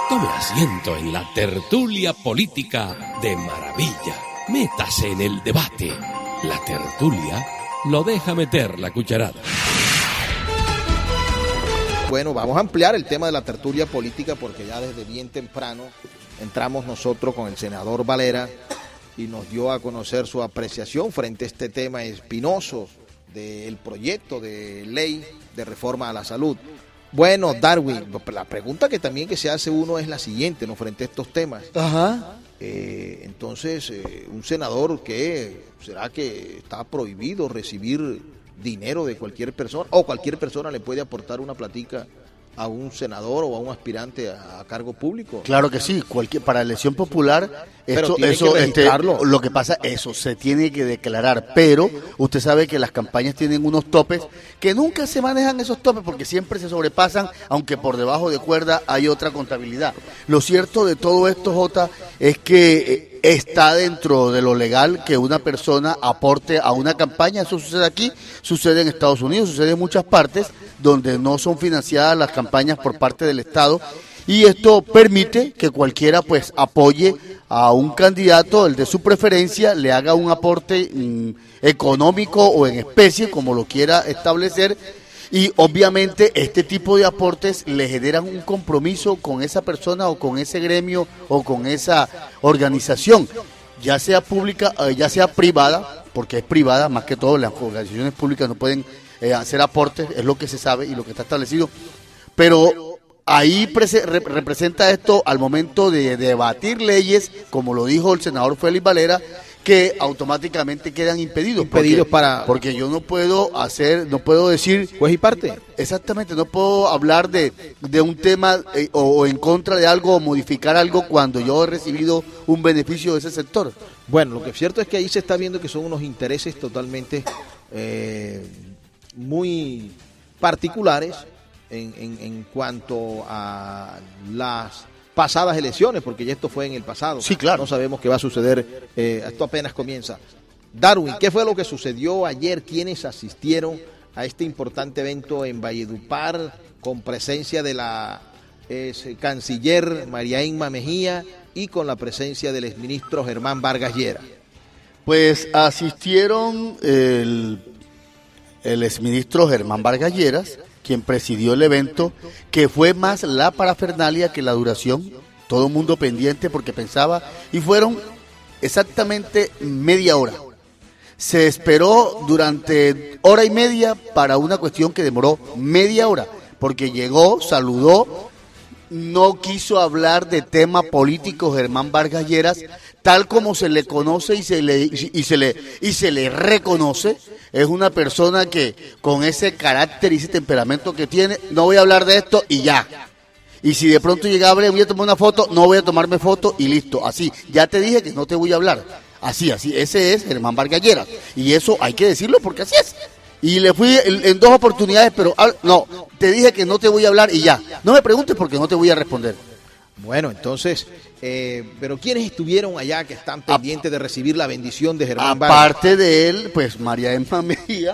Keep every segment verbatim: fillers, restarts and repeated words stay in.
Tome asiento en la tertulia política de maravilla. Métase en el debate. La tertulia lo deja meter la cucharada. Bueno, vamos a ampliar el tema de la tertulia política porque ya desde bien temprano entramos nosotros con el senador Valera y nos dio a conocer su apreciación frente a este tema espinoso del proyecto de ley de reforma a la salud. Bueno, Darwin, la pregunta que también que se hace uno es la siguiente, ¿no? Frente a estos temas. Ajá. Eh, entonces, eh, un senador que, ¿será que está prohibido recibir dinero de cualquier persona? ¿O cualquier persona le puede aportar una platica a un senador o a un aspirante a, a cargo público? Claro que sí, cualquier, para elección popular, esto, tiene eso, que este, registrarlo. lo que pasa, eso se tiene que declarar, pero usted sabe que las campañas tienen unos topes que nunca se manejan esos topes porque siempre se sobrepasan, aunque por debajo de cuerda hay otra contabilidad. Lo cierto de todo esto, Jota, es que eh, está dentro de lo legal que una persona aporte a una campaña. Eso sucede aquí, sucede en Estados Unidos, sucede en muchas partes donde no son financiadas las campañas por parte del Estado, y esto permite que cualquiera pues apoye a un candidato, el de su preferencia, le haga un aporte mmm, económico o en especie, como lo quiera establecer, y obviamente este tipo de aportes le generan un compromiso con esa persona o con ese gremio o con esa organización, ya sea pública, ya sea privada, porque es privada, más que todo las organizaciones públicas no pueden eh, hacer aportes, es lo que se sabe y lo que está establecido, pero ahí prese, re, representa esto al momento de debatir leyes, como lo dijo el senador Félix Valera, que automáticamente quedan impedidos. Impedidos porque, para... Porque yo no puedo hacer, no puedo decir... Juez y parte. Exactamente, no puedo hablar de, de un tema eh, o, o en contra de algo o modificar algo cuando yo he recibido un beneficio de ese sector. Bueno, lo que es cierto es que ahí se está viendo que son unos intereses totalmente eh, muy particulares en, en, en cuanto a las pasadas elecciones, porque ya esto fue en el pasado. Sí, claro. No sabemos qué va a suceder, eh, esto apenas comienza. Darwin, ¿qué fue lo que sucedió ayer? ¿Quiénes asistieron a este importante evento en Valledupar con presencia de la es, canciller María Inma Mejía y con la presencia del exministro Germán Vargas Lleras? Pues asistieron el, el exministro Germán Vargas Lleras, quien presidió el evento, que fue más la parafernalia que la duración, todo el mundo pendiente porque pensaba, y fueron exactamente media hora. Se esperó durante hora y media para una cuestión que demoró media hora, porque llegó, saludó, no quiso hablar de tema político Germán Vargas Lleras, tal como se le conoce y se le y se le y se le reconoce. Es una persona que con ese carácter y ese temperamento que tiene, no voy a hablar de esto y ya. Y si de pronto llegaba, voy a tomar una foto, no voy a tomarme foto y listo. Así, ya te dije que no te voy a hablar. Así, así, ese es Germán Vargas Lleras. Y eso hay que decirlo porque así es. Y le fui en, en dos oportunidades, pero no, te dije que no te voy a hablar y ya. No me preguntes porque no te voy a responder. Bueno, entonces, eh, pero ¿quiénes estuvieron allá que están pendientes de recibir la bendición de Germán Vargas? Aparte de él, pues María Emma Mejía,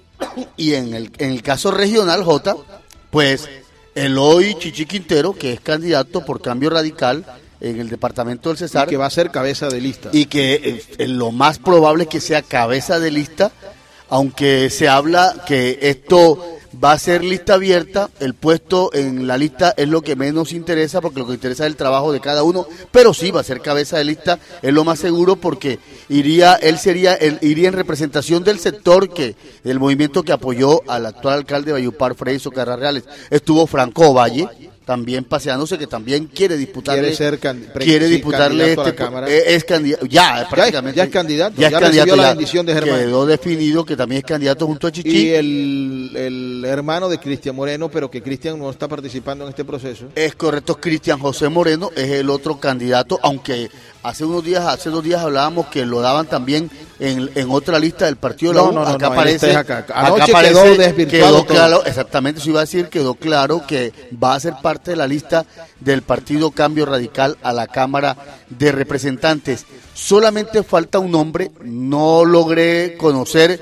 y en el, en el caso regional, J, pues Eloy Chichi Quintero, que es candidato por Cambio Radical en el departamento del Cesar. Y que va a ser cabeza de lista. Y que eh, eh, lo más probable es que sea cabeza de lista, aunque se habla que esto va a ser lista abierta, el puesto en la lista es lo que menos interesa, porque lo que interesa es el trabajo de cada uno, pero sí va a ser cabeza de lista, es lo más seguro, porque iría, él sería, él iría en representación del sector que, del movimiento que apoyó al actual alcalde de Valledupar, Freddy Socarrás Reales. Estuvo Franco Valle, también paseándose, que también quiere disputarle, quiere ser can, quiere sí, disputarle este, es, es candidato, ya, prácticamente, ya es candidato, ya es ya candidato, recibió ya la bendición de Germán. Quedó definido que también es candidato junto a Chichi. Y el, el hermano de Cristian Moreno, pero que Cristian no está participando en este proceso. Es correcto, Cristian José Moreno es el otro candidato, aunque hace unos días, hace dos días hablábamos que lo daban también en, en otra lista del partido de la no, U. No, no, acá no, aparece, acá. acá aparece, quedó desvirtuado quedó claro, exactamente, eso iba a decir, quedó claro que va a ser parte de la lista del partido Cambio Radical a la Cámara de Representantes. Solamente falta un nombre, no logré conocer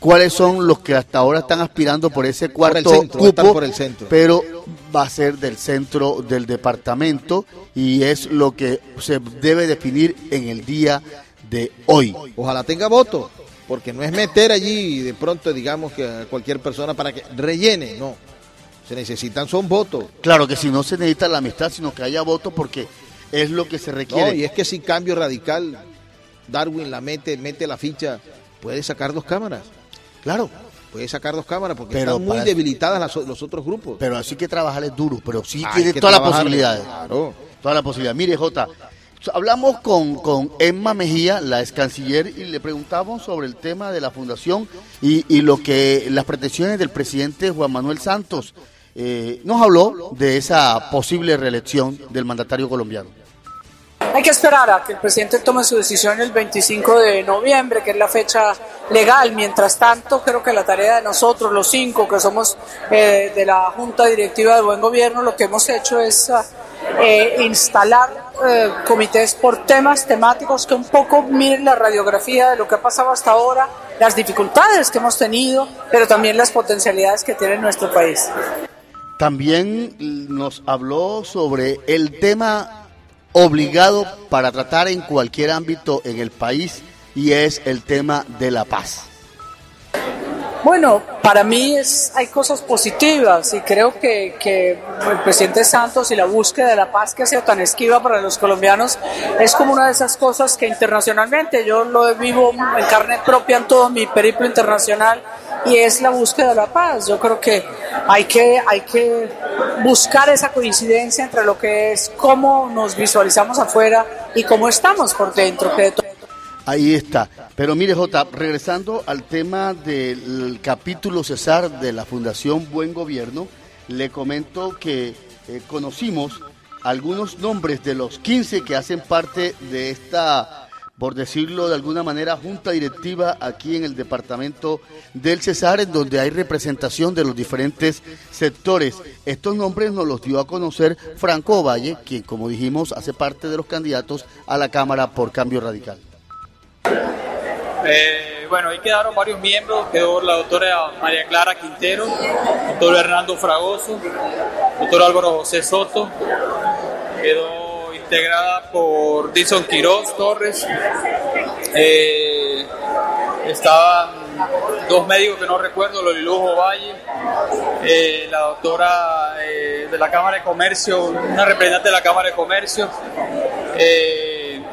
cuáles son los que hasta ahora están aspirando por ese cuarto por el centro, cupo, por el centro. Pero va a ser del centro del departamento y es lo que se debe definir en el día de hoy. Ojalá tenga voto, porque no es meter allí de pronto, digamos, que a cualquier persona para que rellene, no. Se necesitan son votos. Claro que si no se necesita la amistad, sino que haya votos porque es lo que se requiere. No, y es que si Cambio Radical, Darwin la mete, mete la ficha, puede sacar dos cámaras. Claro. Puede sacar dos cámaras porque pero están muy para... debilitadas las, los otros grupos. Pero así que trabajarles duro, pero sí Hay tiene que todas las trabajarle, posibilidades. Claro. Todas las posibilidades. Mire, Jota, hablamos con, con Emma Mejía, la ex canciller, y le preguntamos sobre el tema de la fundación y, y lo que las pretensiones del presidente Juan Manuel Santos. Eh, nos habló de esa posible reelección del mandatario colombiano. Hay que esperar a que el presidente tome su decisión el veinticinco de noviembre, que es la fecha legal. Mientras tanto, creo que la tarea de nosotros, los cinco que somos eh, de la Junta Directiva de Buen Gobierno, lo que hemos hecho es eh, instalar eh, comités por temas temáticos que un poco miren la radiografía de lo que ha pasado hasta ahora, las dificultades que hemos tenido, pero también las potencialidades que tiene nuestro país. También nos habló sobre el tema obligado para tratar en cualquier ámbito en el país y es el tema de la paz. Bueno, para mí es, hay cosas positivas y creo que, que el presidente Santos y la búsqueda de la paz que ha sido tan esquiva para los colombianos es como una de esas cosas que internacionalmente yo lo vivo en carne propia en todo mi periplo internacional y es la búsqueda de la paz. Yo creo que hay que, hay que buscar esa coincidencia entre lo que es cómo nos visualizamos afuera y cómo estamos por dentro, que de todo. Ahí está. Pero mire, Jota, regresando al tema del capítulo Cesar de la Fundación Buen Gobierno, le comento que eh, conocimos algunos nombres de los quince que hacen parte de esta, por decirlo de alguna manera, junta directiva aquí en el departamento del Cesar, en donde hay representación de los diferentes sectores. Estos nombres nos los dio a conocer Franco Ovalle, quien, como dijimos, hace parte de los candidatos a la Cámara por Cambio Radical. Eh, bueno, ahí quedaron varios miembros, quedó la doctora María Clara Quintero, doctor Hernando Fragoso, doctor Álvaro José Soto, quedó integrada por Dilson Quiroz Torres, eh, estaban dos médicos que no recuerdo, Lolilujo Valle, eh, la doctora eh, de la Cámara de Comercio, una representante de la Cámara de Comercio, eh,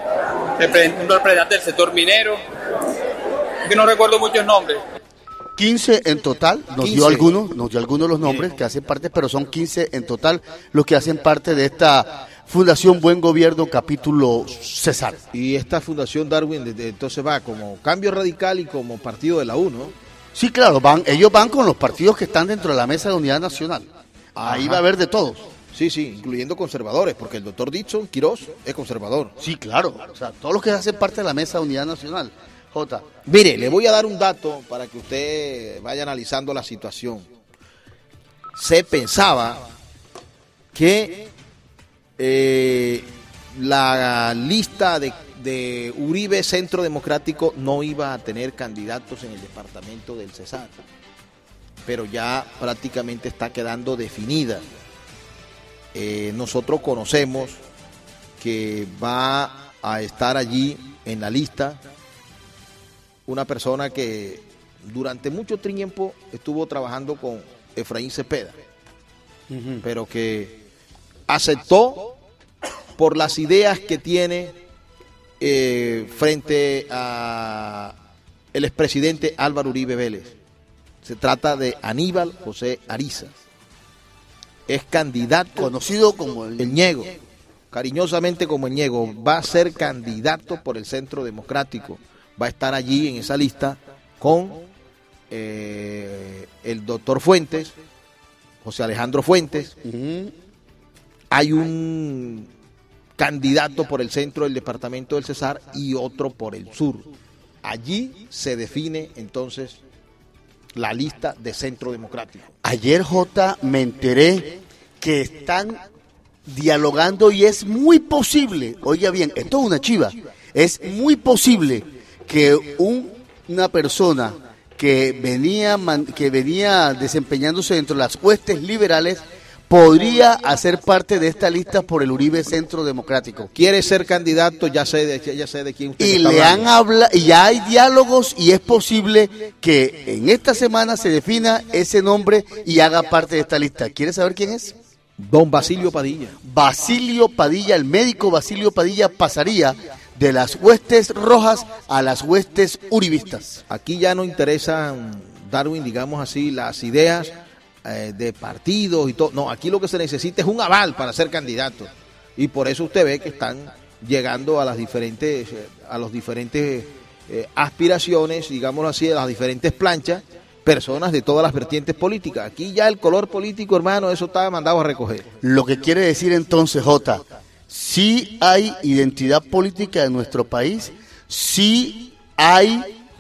un representante del sector minero, que no recuerdo muchos nombres. quince en total, nos quince. dio algunos, nos dio algunos de los nombres que hacen parte, pero son quince en total los que hacen parte de esta Fundación Buen Gobierno capítulo Cesar. Y esta Fundación Darwin desde entonces va como Cambio Radical y como partido de la U, ¿no? Sí, claro, van, ellos van con los partidos que están dentro de la Mesa de Unidad Nacional. Ahí Ajá. va a haber de todos. Sí, sí, incluyendo conservadores, porque el doctor Dilson Quiroz es conservador. Sí, claro, o sea, todos los que hacen parte de la Mesa de Unidad Nacional. Jota. Mire, le voy a dar un dato para que usted vaya analizando la situación. Se pensaba que eh, la lista de, de Uribe Centro Democrático no iba a tener candidatos en el departamento del Cesar, pero ya prácticamente está quedando definida. Eh, nosotros conocemos que va a estar allí en la lista una persona que durante mucho tiempo estuvo trabajando con Efraín Cepeda, uh-huh. pero que aceptó por las ideas que tiene eh, frente a el expresidente Álvaro Uribe Vélez. Se trata de Aníbal José Ariza. Es candidato, conocido como el, el Ñego, cariñosamente como el Ñego. Va a ser candidato por el Centro Democrático. Va a estar allí en esa lista con eh, el doctor Fuentes, José Alejandro Fuentes. Uh-huh. Hay un candidato por el centro del departamento del Cesar y otro por el sur. Allí se define entonces la lista de Centro Democrático. Ayer, Jota, me enteré que están dialogando y es muy posible, oiga bien, esto es una chiva, es muy posible que un, una persona que venía, que venía desempeñándose dentro de las huestes liberales, podría hacer parte de esta lista por el Uribe Centro Democrático. Quiere ser candidato, ya sé de, ya sé de quién usted y está le hablando. han hablado, y ya hay diálogos y es posible que en esta semana se defina ese nombre y haga parte de esta lista. ¿Quiere saber quién es? Don Basilio Padilla. Basilio Padilla, el médico Basilio Padilla pasaría de las huestes rojas a las huestes uribistas. Aquí ya no interesan, Darwin, digamos así, las ideas eh, de partidos y todo. No, aquí lo que se necesita es un aval para ser candidato. Y por eso usted ve que están llegando a las diferentes, a los diferentes eh, aspiraciones, digámoslo así, a las diferentes planchas, personas de todas las vertientes políticas. Aquí ya el color político, hermano, eso está mandado a recoger. Lo que quiere decir entonces, Jota, sí hay identidad política en nuestro país, sí hay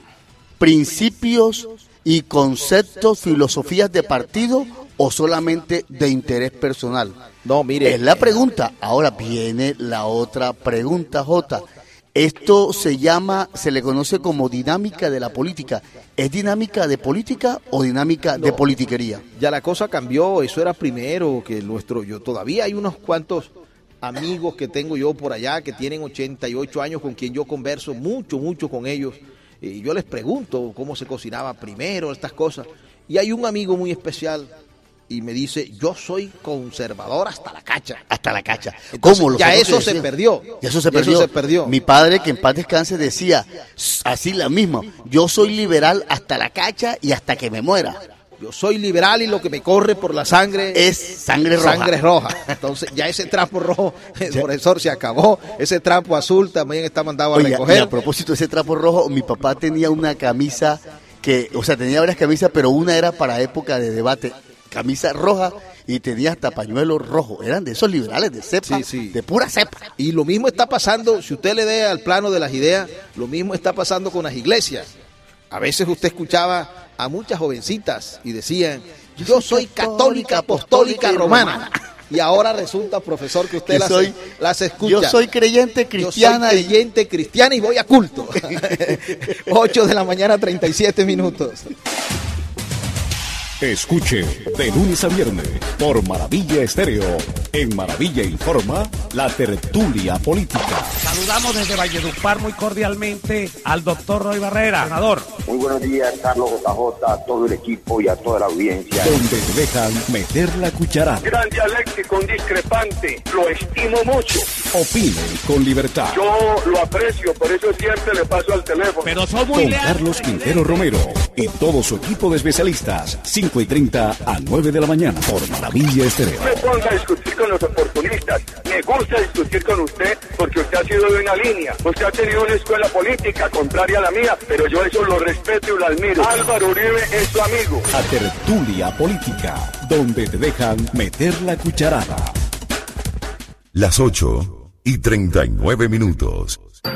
principios y conceptos, filosofías de partido o solamente de interés personal. No, mire. Es la pregunta. Ahora viene la otra pregunta, Jota. Esto se llama, se le conoce como dinámica de la política. ¿Es dinámica de política o dinámica no, de politiquería? Ya la cosa cambió, eso era primero que nuestro, yo todavía hay unos cuantos amigos que tengo yo por allá que tienen ochenta y ocho años con quien yo converso mucho, mucho con ellos. Y yo les pregunto cómo se cocinaba primero, estas cosas. Y hay un amigo muy especial y me dice, yo soy conservador hasta la cacha. Hasta la cacha. Entonces, ¿Cómo? ya eso se perdió. Ya eso se Ya perdió. eso se perdió. Mi padre, que en paz descanse, decía así la misma. Yo soy liberal hasta la cacha y hasta que me muera. Yo soy liberal y lo que me corre por la sangre es sangre roja. Sangre roja. Entonces ya ese trapo rojo, el profesor, se acabó. Ese trapo azul también está mandado a Oye, recoger. Y a propósito de ese trapo rojo, mi papá tenía una camisa que, o sea, tenía varias camisas, pero una era para época de debate. Camisa roja y tenía hasta pañuelo rojo. Eran de esos liberales de cepa, sí, sí. de pura cepa. Y lo mismo está pasando, si usted le dé al plano de las ideas, lo mismo está pasando con las iglesias. A veces usted escuchaba a muchas jovencitas y decían, yo, yo soy católica, apostólica, apostólica romana. Y ahora resulta, profesor, que usted las, soy, las escucha. Yo soy creyente cristiana. Yo soy creyente cristiana y voy a culto. ocho de la mañana, treinta y siete minutos. Escuche de lunes a viernes por Maravilla Estéreo. En Maravilla Informa, la tertulia política. Saludamos desde Valledupar muy cordialmente al doctor Roy Barrera, senador. Muy buenos días, Carlos J J, a todo el equipo y a toda la audiencia. Donde te dejan meter la cucharada. Gran dialéctico, un discrepante, lo estimo mucho. Opine con libertad. Yo lo aprecio, por eso siempre le paso al teléfono. Pero son muy Con leales. Carlos Quintero Romero y todo su equipo de especialistas. cinco y treinta a nueve de la mañana por Maravilla Estéreo. No me ponga a discutir con los oportunistas. Me gusta discutir con usted porque usted ha sido de una línea. Usted ha tenido una escuela política contraria a la mía, pero yo eso lo respeto y lo admiro. Álvaro Uribe es su amigo. A tertulia política, donde te dejan meter la cucharada. Las ocho y treinta y nueve minutos.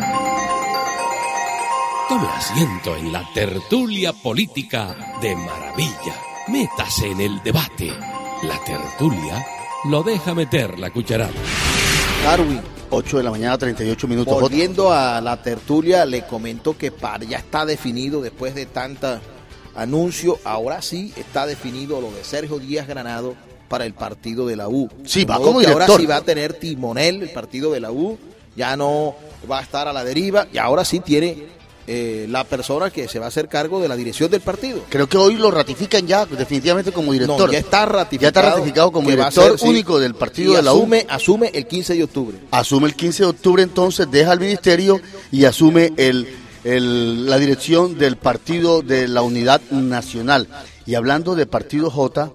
Tome asiento en la tertulia política de Maravilla. Métase en el debate. La tertulia lo deja meter la cucharada. Darwin, ocho de la mañana, treinta y ocho minutos. volviendo a la tertulia, le comento que para, ya está definido después de tanta anuncio, ahora sí está definido lo de Sergio Díaz Granado para el partido de la U. Sí, va Como como que director. ahora sí va a tener timonel el partido de la U, ya no va a estar a la deriva y ahora sí tiene eh, la persona que se va a hacer cargo de la dirección del partido. Creo que hoy lo ratifican ya definitivamente como director. No, ya está ratificado. Ya está ratificado como que va a director ser, único sí, del partido y de la asume, U. Asume el quince de octubre. Asume el quince de octubre, entonces deja el ministerio y asume el, el, la dirección del partido de la Unidad Nacional. Y hablando de partido J,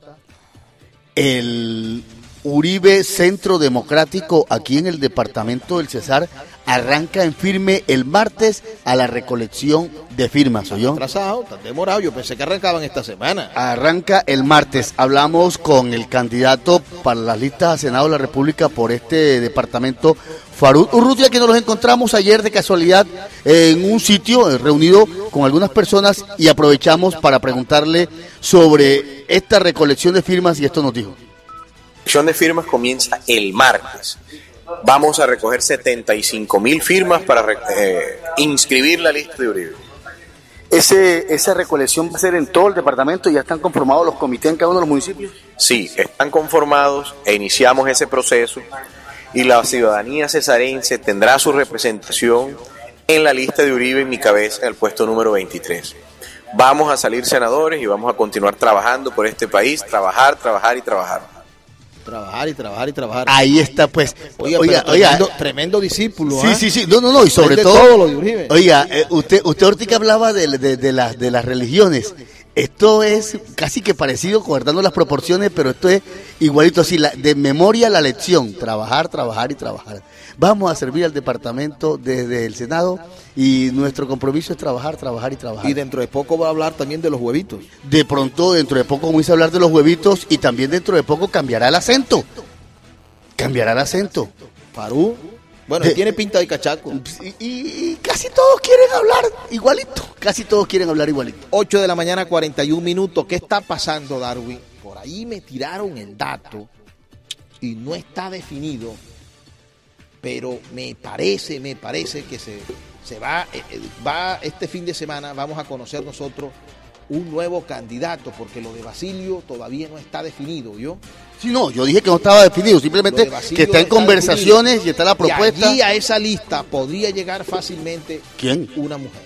el Uribe Centro Democrático aquí en el departamento del Cesar arranca en firme el martes a la recolección de firmas, ¿oyó? Atrasado, tan demorado, yo pensé que arrancaban esta semana. Arranca el martes. Hablamos con el candidato para las listas a Senado de la República por este departamento, Farud Urrutia, que nos los encontramos ayer de casualidad en un sitio reunido con algunas personas y aprovechamos para preguntarle sobre esta recolección de firmas y esto nos dijo. La recolección de firmas comienza el martes. Vamos a recoger setenta y cinco mil firmas para eh, inscribir la lista de Uribe. Ese, ¿Esa recolección va a ser en todo el departamento? ¿Ya están conformados los comités en cada uno de los municipios? Sí, están conformados e iniciamos ese proceso y la ciudadanía cesarense tendrá su representación en la lista de Uribe en mi cabeza en el puesto número veintitrés. Vamos a salir senadores y vamos a continuar trabajando por este país, trabajar, trabajar y trabajar. Trabajar y trabajar y trabajar. Ahí está, pues. Oiga, oiga, tremendo, oiga. tremendo discípulo. Sí, ¿eh? sí, sí. No, no, no. Y sobre de todo. todo lo de Uribe. Oiga, eh, usted, usted ahorita hablaba de, de, de, las, de las religiones. Esto es casi que parecido, guardando las proporciones, pero esto es igualito así, la, de memoria la lección, trabajar, trabajar y trabajar. Vamos a servir al departamento desde el Senado y nuestro compromiso es trabajar, trabajar y trabajar. Y dentro de poco va a hablar también de los huevitos. De pronto, dentro de poco comienza a hablar de los huevitos y también dentro de poco cambiará el acento. Cambiará el acento. Parú. Bueno, De- tiene pinta de cachaco. Y, y- y casi todos quieren hablar igualito. Casi todos quieren hablar igualito. ocho de la mañana, cuarenta y un minutos. ¿Qué está pasando, Darwin? Por ahí me tiraron el dato y no está definido, pero me parece, me parece que se, se va, eh, eh, va este fin de semana, vamos a conocer nosotros un nuevo candidato, porque lo de Basilio todavía no está definido, ¿yo? Sí, no, yo dije que no estaba definido, Lo simplemente de Basilio que está en está conversaciones definido. y está la propuesta. Y allí a esa lista podría llegar fácilmente ¿Quién? una mujer.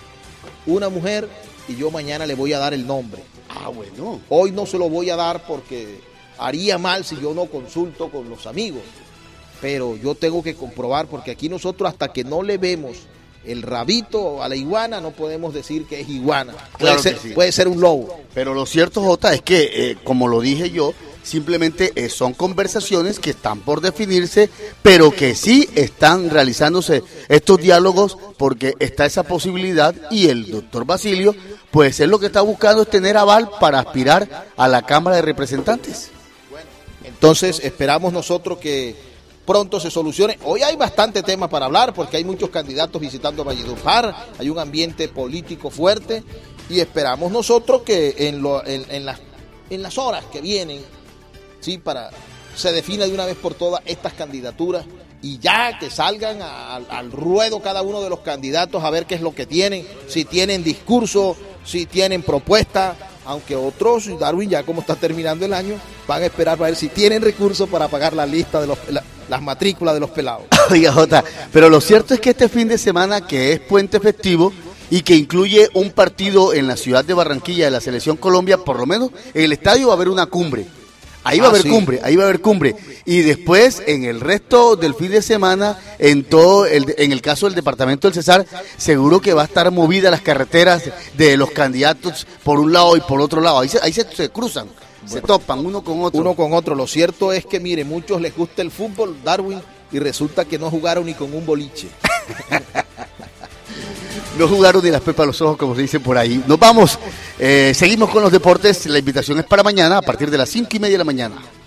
Una mujer, y yo mañana le voy a dar el nombre. Ah, bueno. Hoy no se lo voy a dar porque haría mal si yo no consulto con los amigos. Pero yo tengo que comprobar, porque aquí nosotros hasta que no le vemos el rabito a la iguana no podemos decir que es iguana. Puede, Claro ser, que sí. puede ser un lobo. Pero lo cierto, Jota, es que, eh, como lo dije yo, simplemente eh, son conversaciones que están por definirse, pero que sí están realizándose estos diálogos porque está esa posibilidad y el doctor Basilio, pues él lo que está buscando es tener aval para aspirar a la Cámara de Representantes. Entonces esperamos nosotros que pronto se solucione. Hoy hay bastante tema para hablar porque hay muchos candidatos visitando Valledupar, hay un ambiente político fuerte y esperamos nosotros que en, lo, en, en, las, en las horas que vienen, sí, para se defina de una vez por todas estas candidaturas y ya que salgan a- al, al ruedo cada uno de los candidatos a ver qué es lo que tienen, si tienen discurso, si tienen propuesta, aunque otros, Darwin, ya como está terminando el año, van a esperar para ver si tienen recursos para pagar la lista de los, la- las matrículas de los pelados. Oiga, Jota, pero lo cierto es que este fin de semana, que es puente festivo y que incluye un partido en la ciudad de Barranquilla de la Selección Colombia, por lo menos en el estadio va a haber una cumbre. Ahí va a Ah, haber sí. cumbre, ahí va a haber cumbre. Y después, en el resto del fin de semana, en todo, el, en el caso del departamento del Cesar, seguro que va a estar movida las carreteras de los candidatos por un lado y por otro lado. Ahí se, ahí se, se cruzan, se topan uno con otro. Uno con otro. Lo cierto es que, mire, muchos les gusta el fútbol, Darwin, y resulta que no jugaron ni con un boliche. No jugaron ni las pepas a los ojos, como se dice por ahí. Nos vamos. Eh, seguimos con los deportes. La invitación es para mañana a partir de las cinco y media de la mañana.